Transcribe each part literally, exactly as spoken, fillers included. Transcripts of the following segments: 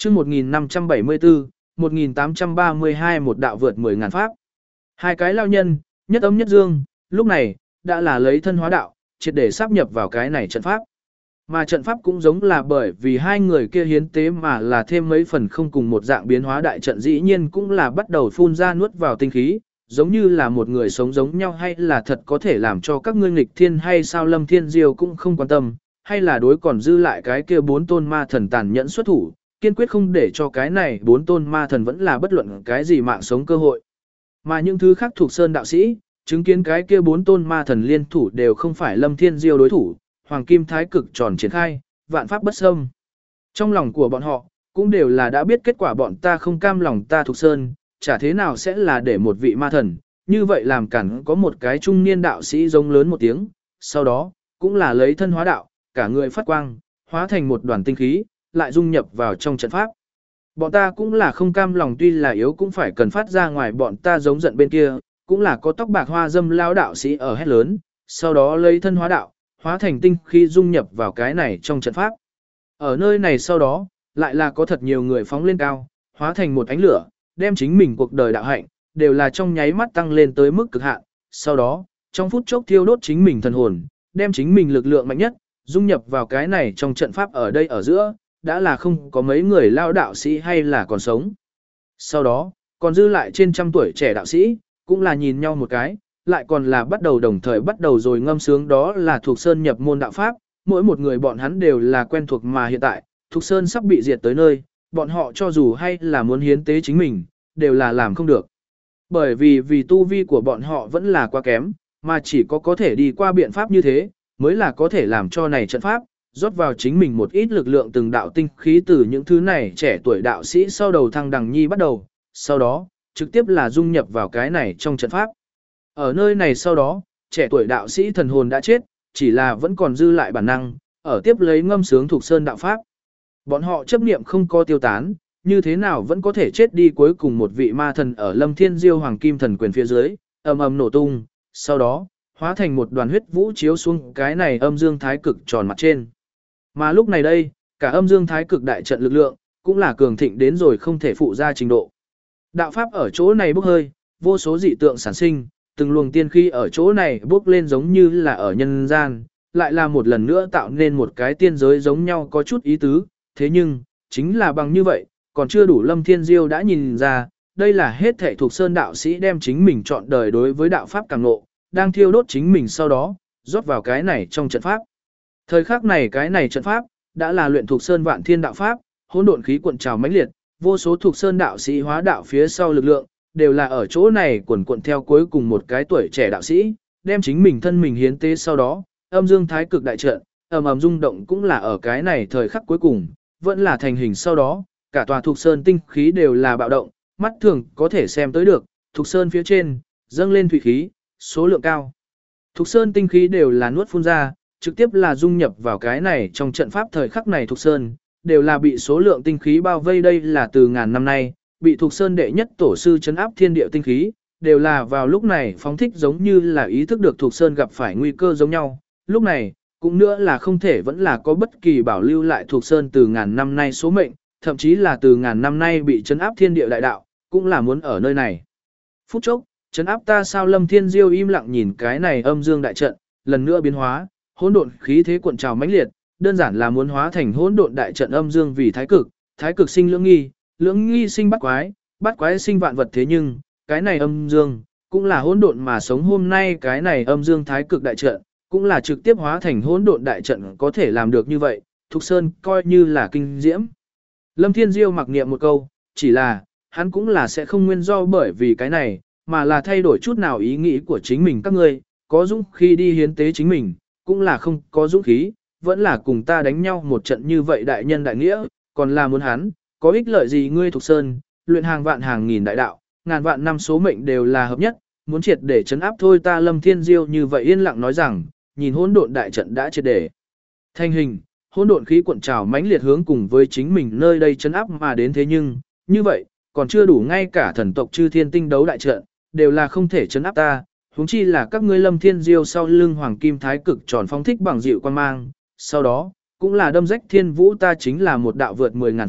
chương một nghìn năm trăm bảy mươi tư, một nghìn tám trăm ba mươi hai một đạo vượt mười ngàn pháp. Hai cái lao nhân, nhất âm nhất dương, lúc này, đã là lấy thân hóa đạo, triệt để sáp nhập vào cái này trận pháp. Mà trận pháp cũng giống là bởi vì hai người kia hiến tế mà là thêm mấy phần không cùng một dạng biến hóa đại trận, dĩ nhiên cũng là bắt đầu phun ra nuốt vào tinh khí, giống như là một người sống giống nhau, hay là thật có thể làm cho các ngươi nghịch thiên, hay sao Lâm Thiên Diêu cũng không quan tâm, hay là đối còn dư lại cái kia bốn tôn ma thần tàn nhẫn xuất thủ, kiên quyết không để cho cái này bốn tôn ma thần vẫn là bất luận cái gì mạng sống cơ hội. Mà những thứ khác thuộc sơn đạo sĩ, chứng kiến cái kia bốn tôn ma thần liên thủ đều không phải Lâm Thiên Diêu đối thủ, hoàng kim thái cực tròn triển khai, vạn pháp bất xâm. Trong lòng của bọn họ, cũng đều là đã biết kết quả, bọn ta không cam lòng ta thuộc sơn, chả thế nào sẽ là để một vị ma thần, như vậy làm cản có một cái trung niên đạo sĩ giống lớn một tiếng, sau đó, cũng là lấy thân hóa đạo, cả người phát quang, hóa thành một đoàn tinh khí, lại dung nhập vào trong trận pháp. Bọn ta cũng là không cam lòng, tuy là yếu cũng phải cần phát ra ngoài, bọn ta giống giận bên kia, cũng là có tóc bạc hoa dâm lao đạo sĩ ở hét lớn, sau đó lấy thân hóa đạo, hóa thành tinh khí dung nhập vào cái này trong trận pháp. Ở nơi này sau đó, lại là có thật nhiều người phóng lên cao, hóa thành một ánh lửa, đem chính mình cuộc đời đạo hạnh, đều là trong nháy mắt tăng lên tới mức cực hạn. Sau đó, trong phút chốc thiêu đốt chính mình thần hồn, đem chính mình lực lượng mạnh nhất, dung nhập vào cái này trong trận pháp. Ở đây ở giữa, đã là không có mấy người lao đạo sĩ hay là còn sống. Sau đó, còn dư lại trên trăm tuổi trẻ đạo sĩ, cũng là nhìn nhau một cái, lại còn là bắt đầu đồng thời bắt đầu rồi ngâm sướng, đó là thuộc sơn nhập môn đạo pháp, mỗi một người bọn hắn đều là quen thuộc, mà hiện tại, thuộc sơn sắp bị diệt tới nơi, bọn họ cho dù hay là muốn hiến tế chính mình, đều là làm không được. Bởi vì vì tu vi của bọn họ vẫn là quá kém, mà chỉ có có thể đi qua biện pháp như thế, mới là có thể làm cho này trận pháp, rót vào chính mình một ít lực lượng, từng đạo tinh khí từ những thứ này trẻ tuổi đạo sĩ sau đầu thăng đằng nhi bắt đầu, sau đó, trực tiếp là dung nhập vào cái này trong trận pháp. Ở nơi này sau đó, trẻ tuổi đạo sĩ thần hồn đã chết, chỉ là vẫn còn dư lại bản năng, ở tiếp lấy ngâm sướng thuộc sơn đạo pháp. Bọn họ chấp niệm không có tiêu tán, như thế nào vẫn có thể chết đi. Cuối cùng một vị ma thần ở Lâm Thiên Diêu hoàng kim thần quyền phía dưới, ầm ầm nổ tung, sau đó, hóa thành một đoàn huyết vũ chiếu xuống cái này âm dương thái cực tròn mặt trên. Mà lúc này đây, cả âm dương thái cực đại trận lực lượng, cũng là cường thịnh đến rồi không thể phụ ra trình độ. Đạo pháp ở chỗ này bốc hơi, vô số dị tượng sản sinh, từng luồng tiên khí ở chỗ này bốc lên giống như là ở nhân gian, lại là một lần nữa tạo nên một cái tiên giới giống nhau, có chút ý tứ. Thế nhưng, chính là bằng như vậy, còn chưa đủ. Lâm Thiên Diêu đã nhìn ra, đây là hết thảy thuộc sơn đạo sĩ đem chính mình chọn đời đối với đạo pháp càng ngộ, đang thiêu đốt chính mình, sau đó, rót vào cái này trong trận pháp. Thời khắc này cái này trận pháp, đã là luyện thuộc sơn vạn thiên đạo pháp, hỗn độn khí cuộn trào mãnh liệt, vô số thuộc sơn đạo sĩ hóa đạo phía sau lực lượng, đều là ở chỗ này quần cuộn theo cuối cùng một cái tuổi trẻ đạo sĩ, đem chính mình thân mình hiến tế, sau đó, âm dương thái cực đại trận, ầm ầm rung động, cũng là ở cái này thời khắc cuối cùng, vẫn là thành hình. Sau đó, cả tòa thuộc sơn tinh khí đều là bạo động, mắt thường có thể xem tới được, thuộc sơn phía trên, dâng lên thủy khí, số lượng cao. Thuộc sơn tinh khí đều là nuốt phun ra, trực tiếp là dung nhập vào cái này trong trận pháp. Thời khắc này thuộc sơn, đều là bị số lượng tinh khí bao vây, đây là từ ngàn năm nay, bị thuộc sơn đệ nhất tổ sư trấn áp thiên địa tinh khí, đều là vào lúc này phóng thích, giống như là ý thức được thuộc sơn gặp phải nguy cơ giống nhau. Lúc này, cũng nữa là không thể vẫn là có bất kỳ bảo lưu lại thuộc sơn từ ngàn năm nay số mệnh, thậm chí là từ ngàn năm nay bị trấn áp thiên địa đại đạo, cũng là muốn ở nơi này. Phút chốc, trấn áp ta sao? Lâm Thiên Diêu im lặng nhìn cái này âm dương đại trận, lần nữa biến hóa, hỗn độn khí thế cuộn trào mãnh liệt, đơn giản là muốn hóa thành hỗn độn đại trận. Âm dương vì thái cực, thái cực sinh lưỡng nghi, lưỡng nghi sinh bát quái, bát quái sinh vạn vật. Thế nhưng, cái này âm dương, cũng là hỗn độn mà sống. Hôm nay cái này âm dương thái cực đại trận, cũng là trực tiếp hóa thành hỗn độn đại trận, có thể làm được như vậy, Thục Sơn coi như là kinh diễm. Lâm Thiên Diêu mặc niệm một câu, chỉ là, hắn cũng là sẽ không nguyên do bởi vì cái này, mà là thay đổi chút nào ý nghĩ của chính mình. Các ngươi, có dũng khí đi hiến tế chính mình, cũng là không có dũng khí, vẫn là cùng ta đánh nhau một trận như vậy đại nhân đại nghĩa, còn là muốn hắn, có ích lợi gì? Ngươi Thục Sơn, luyện hàng vạn hàng nghìn đại đạo, ngàn vạn năm số mệnh đều là hợp nhất, muốn triệt để chấn áp thôi ta. Lâm Thiên Diêu như vậy yên lặng nói rằng, nhìn hỗn độn đại trận đã triệt để thành hình, hỗn độn khí cuộn trào mãnh liệt hướng cùng với chính mình nơi đây chấn áp mà đến. Thế nhưng, như vậy, còn chưa đủ, ngay cả thần tộc chư thiên tinh đấu đại trận, đều là không thể chấn áp ta, huống chi là các ngươi. Lâm Thiên Diêu sau lưng hoàng kim thái cực tròn phóng thích bằng dịu quan mang, sau đó, cũng là đâm rách thiên vũ, ta chính là một đạo vượt mười ngàn pháp,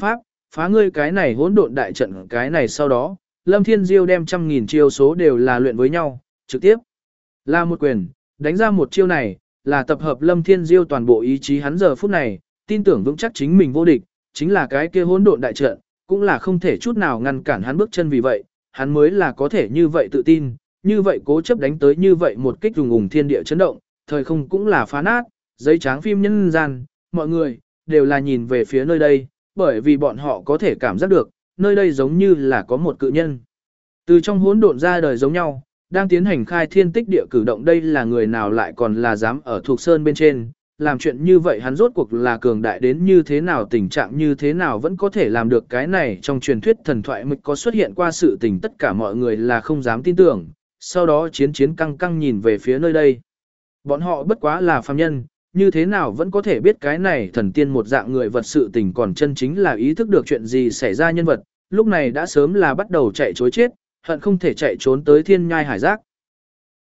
phá ngươi cái này hỗn độn đại trận cái này sau đó, Lâm Thiên Diêu đem trăm nghìn chiêu số đều là luyện với nhau, trực tiếp là một quyền, đánh ra một chiêu này, là tập hợp Lâm Thiên Diêu toàn bộ ý chí hắn giờ phút này, tin tưởng vững chắc chính mình vô địch, chính là cái kia hỗn độn đại trận, cũng là không thể chút nào ngăn cản hắn bước chân vì vậy, hắn mới là có thể như vậy tự tin, như vậy cố chấp đánh tới như vậy một kích trùng ùng thiên địa chấn động, thời không cũng là phá nát, giấy tráng phim nhân gian, mọi người đều là nhìn về phía nơi đây, bởi vì bọn họ có thể cảm giác được, nơi đây giống như là có một cự nhân. Từ trong hỗn độn ra đời giống nhau, đang tiến hành khai thiên tích địa cử động đây là người nào lại còn là dám ở thuộc sơn bên trên, làm chuyện như vậy hắn rốt cuộc là cường đại đến như thế nào tình trạng như thế nào vẫn có thể làm được cái này trong truyền thuyết thần thoại mực có xuất hiện qua sự tình tất cả mọi người là không dám tin tưởng, sau đó chiến chiến căng căng nhìn về phía nơi đây. Bọn họ bất quá là phàm nhân, như thế nào vẫn có thể biết cái này thần tiên một dạng người vật sự tình còn chân chính là ý thức được chuyện gì xảy ra nhân vật, lúc này đã sớm là bắt đầu chạy chối chết, hận không thể chạy trốn tới thiên nhai hải giác.